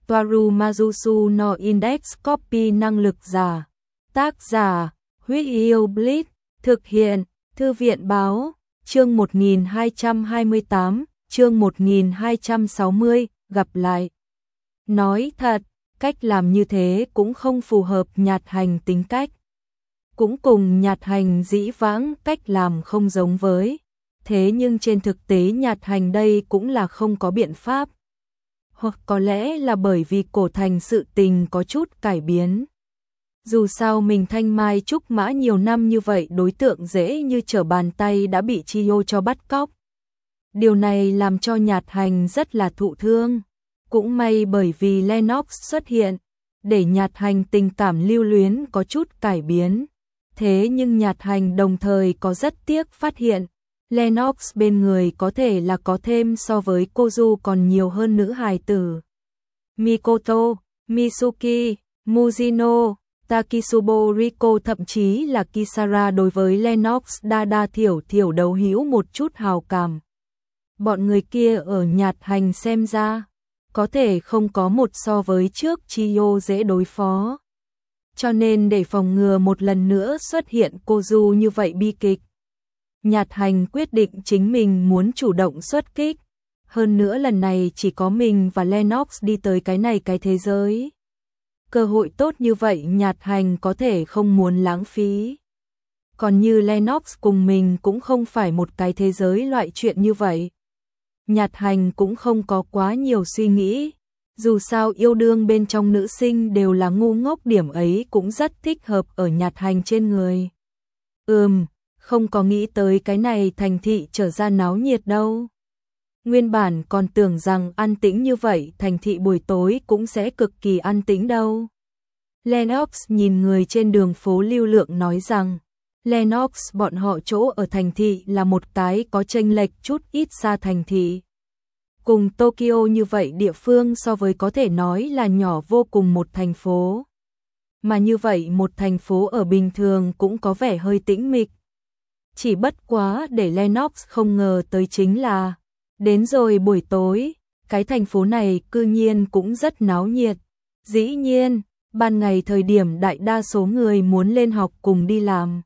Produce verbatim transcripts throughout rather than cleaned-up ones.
Toaru Mazusu no Index Copy năng lực giả. Tác giả, Huyết Yêu Blitz, thực hiện, Thư viện báo, chương một nghìn hai trăm hai mươi tám, chương một nghìn hai trăm sáu mươi, gặp lại. Nói thật, cách làm như thế cũng không phù hợp Nhạt Hành tính cách. Cũng cùng Nhạt Hành dĩ vãng cách làm không giống với. Thế nhưng trên thực tế Nhạt Hành đây cũng là không có biện pháp. Hoặc có lẽ là bởi vì cổ thành sự tình có chút cải biến. Dù sao mình thanh mai trúc mã nhiều năm như vậy, đối tượng dễ như trở bàn tay đã bị Chiyo cho bắt cóc. Điều này làm cho Nhạt Hành rất là thụ thương. Cũng may bởi vì Lennox xuất hiện, để Nhạt Hành tình cảm lưu luyến có chút cải biến. Thế nhưng Nhạt Hành đồng thời có rất tiếc phát hiện, Lennox bên người có thể là có thêm so với Kozu còn nhiều hơn nữ hài tử. Mikoto, Mitsuki, Mujino, Takisubo Riko thậm chí là Kisara đối với Lennox đa đa thiểu thiểu đấu hữu một chút hào cảm. Bọn người kia ở Nhạt Hành xem ra, có thể không có một so với trước Chiyo dễ đối phó. Cho nên để phòng ngừa một lần nữa xuất hiện Kozu như vậy bi kịch, Nhạt Hành quyết định chính mình muốn chủ động xuất kích. Hơn nữa lần này chỉ có mình và Lennox đi tới cái này cái thế giới. Cơ hội tốt như vậy Nhạt Hành có thể không muốn lãng phí. Còn như Lennox cùng mình cũng không phải một cái thế giới loại chuyện như vậy. Nhạt Hành cũng không có quá nhiều suy nghĩ. Dù sao yêu đương bên trong nữ sinh đều là ngu ngốc, điểm ấy cũng rất thích hợp ở Nhạt Hành trên người. Ừm, không có nghĩ tới cái này thành thị trở ra náo nhiệt đâu. Nguyên bản còn tưởng rằng an tĩnh như vậy thành thị buổi tối cũng sẽ cực kỳ an tĩnh đâu. Lennox nhìn người trên đường phố lưu lượng nói rằng, Lennox bọn họ chỗ ở thành thị là một cái có chênh lệch chút ít xa thành thị. Cùng Tokyo như vậy địa phương so với có thể nói là nhỏ vô cùng một thành phố. Mà như vậy một thành phố ở bình thường cũng có vẻ hơi tĩnh mịch. Chỉ bất quá để Lennox không ngờ tới chính là, đến rồi buổi tối, cái thành phố này cư nhiên cũng rất náo nhiệt. Dĩ nhiên, ban ngày thời điểm đại đa số người muốn lên học cùng đi làm.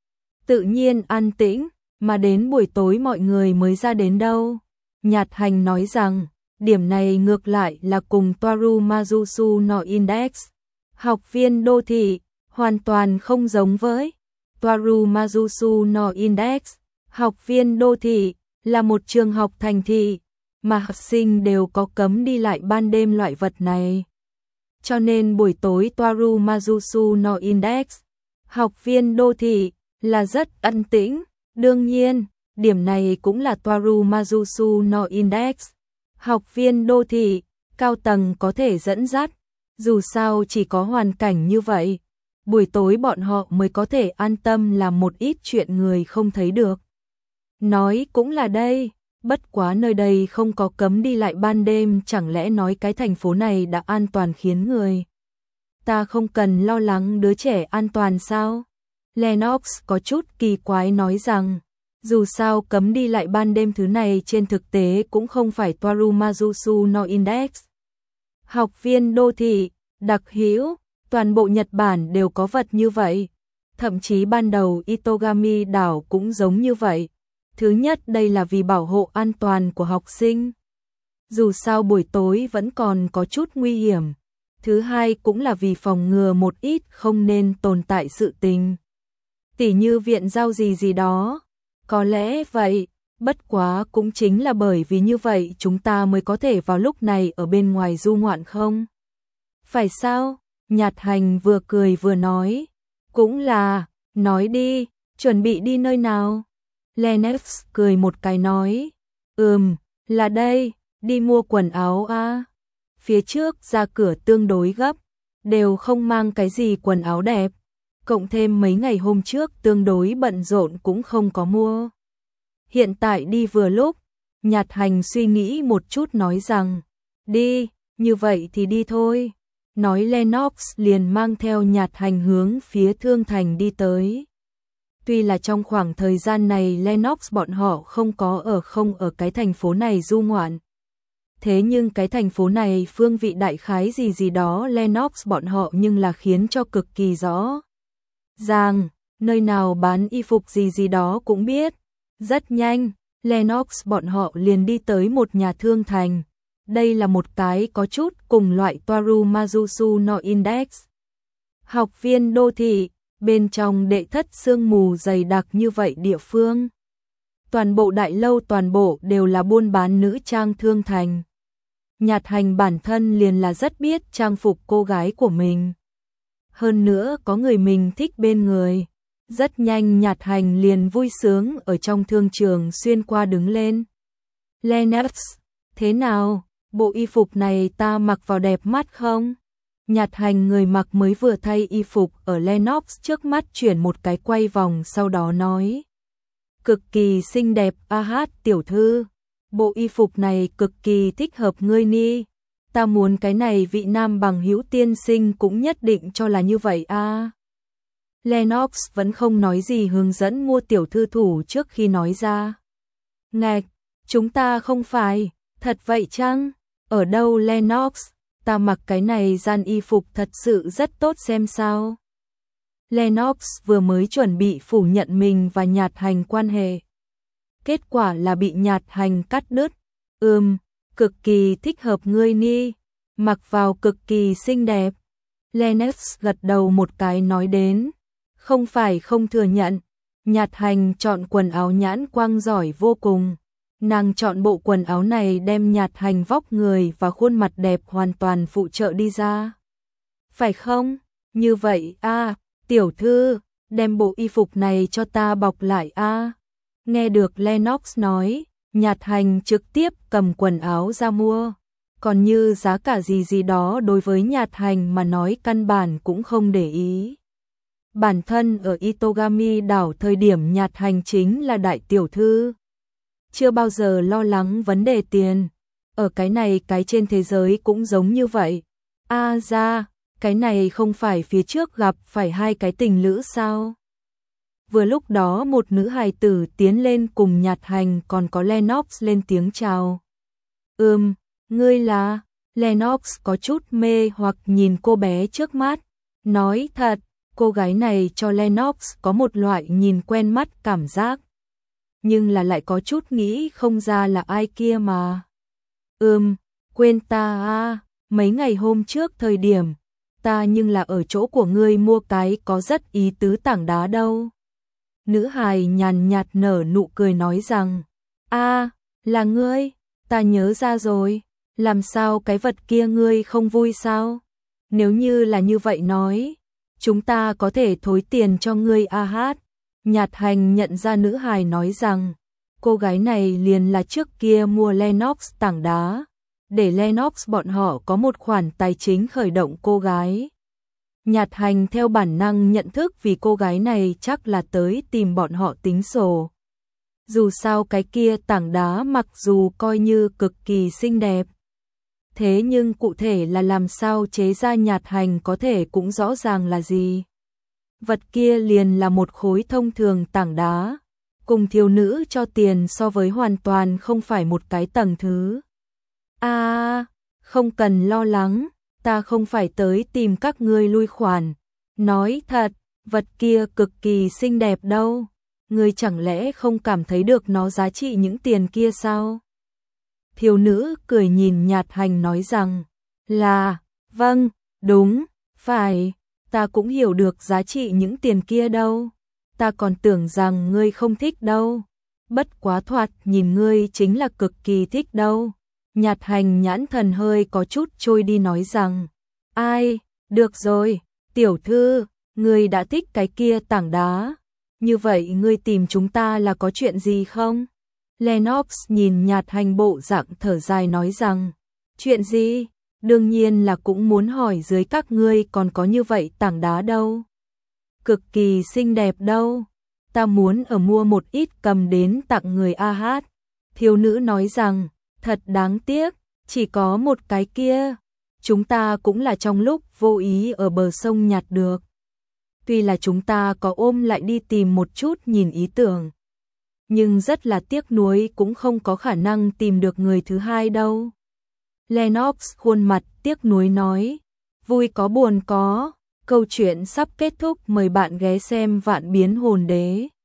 Tự nhiên an tĩnh, mà đến buổi tối mọi người mới ra đến đâu. Nhạt Hành nói rằng, điểm này ngược lại là cùng Toaru Mazusu no Index, học viên đô thị, hoàn toàn không giống với. Toaru Mazusu no Index, học viên đô thị, là một trường học thành thị, mà học sinh đều có cấm đi lại ban đêm loại vật này. Cho nên buổi tối Toaru Mazusu no Index, học viên đô thị, là rất an tĩnh. Đương nhiên, điểm này cũng là Toaru Mazusu no Index, học viên đô thị, cao tầng có thể dẫn dắt. Dù sao chỉ có hoàn cảnh như vậy, buổi tối bọn họ mới có thể an tâm làm một ít chuyện người không thấy được. Nói cũng là đây, bất quá nơi đây không có cấm đi lại ban đêm, chẳng lẽ nói cái thành phố này đã an toàn khiến người ta không cần lo lắng đứa trẻ an toàn sao? Lennox có chút kỳ quái nói rằng, dù sao cấm đi lại ban đêm thứ này trên thực tế cũng không phải Toaru Mazusu no Index. Học viên đô thị, đặc hữu, toàn bộ Nhật Bản đều có vật như vậy. Thậm chí ban đầu Itogami đảo cũng giống như vậy. Thứ nhất đây là vì bảo hộ an toàn của học sinh. Dù sao buổi tối vẫn còn có chút nguy hiểm. Thứ hai cũng là vì phòng ngừa một ít không nên tồn tại sự tình. Tỉ như viện giao gì gì đó. Có lẽ vậy, bất quá cũng chính là bởi vì như vậy chúng ta mới có thể vào lúc này ở bên ngoài du ngoạn không? Phải sao? Nhạt Hành vừa cười vừa nói. Cũng là, nói đi, chuẩn bị đi nơi nào? Lennox cười một cái nói. Ừm, là đây, đi mua quần áo à? Phía trước ra cửa tương đối gấp, đều không mang cái gì quần áo đẹp. Cộng thêm mấy ngày hôm trước tương đối bận rộn cũng không có mua. Hiện tại đi vừa lúc. Nhạt Hành suy nghĩ một chút nói rằng, đi, như vậy thì đi thôi. Nói Lennox liền mang theo Nhạt Hành hướng phía Thương Thành đi tới. Tuy là trong khoảng thời gian này Lennox bọn họ không có ở không ở cái thành phố này du ngoạn. Thế nhưng cái thành phố này phương vị đại khái gì gì đó Lennox bọn họ nhưng là khiến cho cực kỳ rõ ràng, nơi nào bán y phục gì gì đó cũng biết. Rất nhanh, Lennox bọn họ liền đi tới một nhà thương thành. Đây là một cái có chút cùng loại Toaru Mazusu no Index. Học viên đô thị, bên trong đệ thất sương mù dày đặc như vậy địa phương. Toàn bộ đại lâu toàn bộ đều là buôn bán nữ trang thương thành. Nhạt Hành bản thân liền là rất biết trang phục cô gái của mình. Hơn nữa có người mình thích bên người. Rất nhanh Nhạt Hành liền vui sướng ở trong thương trường xuyên qua đứng lên. Lennox, thế nào, bộ y phục này ta mặc vào đẹp mắt không? Nhạt Hành người mặc mới vừa thay y phục ở Lennox trước mắt chuyển một cái quay vòng sau đó nói. Cực kỳ xinh đẹp, a hát tiểu thư. Bộ y phục này cực kỳ thích hợp ngươi ni. Ta muốn cái này vị nam bằng hữu tiên sinh cũng nhất định cho là như vậy a. À. Lennox vẫn không nói gì hướng dẫn mua tiểu thư thủ trước khi nói ra. Ngạch, chúng ta không phải, thật vậy chăng? Ở đâu Lennox, ta mặc cái này gian y phục thật sự rất tốt xem sao. Lennox vừa mới chuẩn bị phủ nhận mình và Nhạt Hành quan hệ. Kết quả là bị Nhạt Hành cắt đứt. Ừm, cực kỳ thích hợp ngươi ni, mặc vào cực kỳ xinh đẹp. Lennox gật đầu một cái nói đến. Không phải không thừa nhận, Nhạt Hành chọn quần áo nhãn quang giỏi vô cùng. Nàng chọn bộ quần áo này đem Nhạt Hành vóc người và khuôn mặt đẹp hoàn toàn phụ trợ đi ra. Phải không? Như vậy a, à, tiểu thư, đem bộ y phục này cho ta bọc lại a. À. Nghe được Lennox nói, Nhạt Hành trực tiếp cầm quần áo ra mua. Còn như giá cả gì gì đó đối với Nhạt Hành mà nói căn bản cũng không để ý. Bản thân ở Itogami đảo thời điểm Nhạt Hành chính là đại tiểu thư. Chưa bao giờ lo lắng vấn đề tiền. Ở cái này cái trên thế giới cũng giống như vậy. A à, ra, cái này không phải phía trước gặp phải hai cái tình lữ sao? Vừa lúc đó một nữ hài tử tiến lên cùng Nhạt Hành còn có Lennox lên tiếng chào. Ừm, ngươi là... Lennox có chút mê hoặc nhìn cô bé trước mắt. Nói thật, cô gái này cho Lennox có một loại nhìn quen mắt cảm giác. Nhưng là lại có chút nghĩ không ra là ai kia mà. Ừm, quên ta à, mấy ngày hôm trước thời điểm, ta nhưng là ở chỗ của ngươi mua cái có rất ý tứ tảng đá đâu. Nữ hài nhàn nhạt nở nụ cười nói rằng, a à, là ngươi, ta nhớ ra rồi, làm sao cái vật kia ngươi không vui sao? Nếu như là như vậy nói, chúng ta có thể thối tiền cho ngươi a hát. Nhạt Hành nhận ra nữ hài nói rằng, cô gái này liền là trước kia mua Lennox tảng đá, để Lennox bọn họ có một khoản tài chính khởi động cô gái. Nhạt Hành theo bản năng nhận thức vì cô gái này chắc là tới tìm bọn họ tính sổ. Dù sao cái kia tảng đá mặc dù coi như cực kỳ xinh đẹp, thế nhưng cụ thể là làm sao chế ra Nhạt Hành có thể cũng rõ ràng là gì. Vật kia liền là một khối thông thường tảng đá, cùng thiếu nữ cho tiền so với hoàn toàn không phải một cái tầng thứ. A, à, không cần lo lắng, ta không phải tới tìm các ngươi lui khoản. Nói thật, vật kia cực kỳ xinh đẹp đâu. Ngươi chẳng lẽ không cảm thấy được nó giá trị những tiền kia sao? Thiếu nữ cười nhìn Nhạt Hành nói rằng, là, vâng, đúng, phải. Ta cũng hiểu được giá trị những tiền kia đâu. Ta còn tưởng rằng ngươi không thích đâu. Bất quá thoạt nhìn ngươi chính là cực kỳ thích đâu. Nhạt Hành nhãn thần hơi có chút trôi đi nói rằng, ai, được rồi, tiểu thư, ngươi đã thích cái kia tảng đá. Như vậy ngươi tìm chúng ta là có chuyện gì không? Lennox nhìn Nhạt Hành bộ dạng thở dài nói rằng, chuyện gì? Đương nhiên là cũng muốn hỏi dưới các ngươi còn có như vậy tảng đá đâu. Cực kỳ xinh đẹp đâu. Ta muốn ở mua một ít cầm đến tặng người a hát. Thiếu nữ nói rằng, thật đáng tiếc, chỉ có một cái kia. Chúng ta cũng là trong lúc vô ý ở bờ sông nhặt được. Tuy là chúng ta có ôm lại đi tìm một chút nhìn ý tưởng, nhưng rất là tiếc nuối cũng không có khả năng tìm được người thứ hai đâu. Lennox khuôn mặt tiếc nuối nói, vui có buồn có, câu chuyện sắp kết thúc, mời bạn ghé xem Vạn Biến Hồn Đế.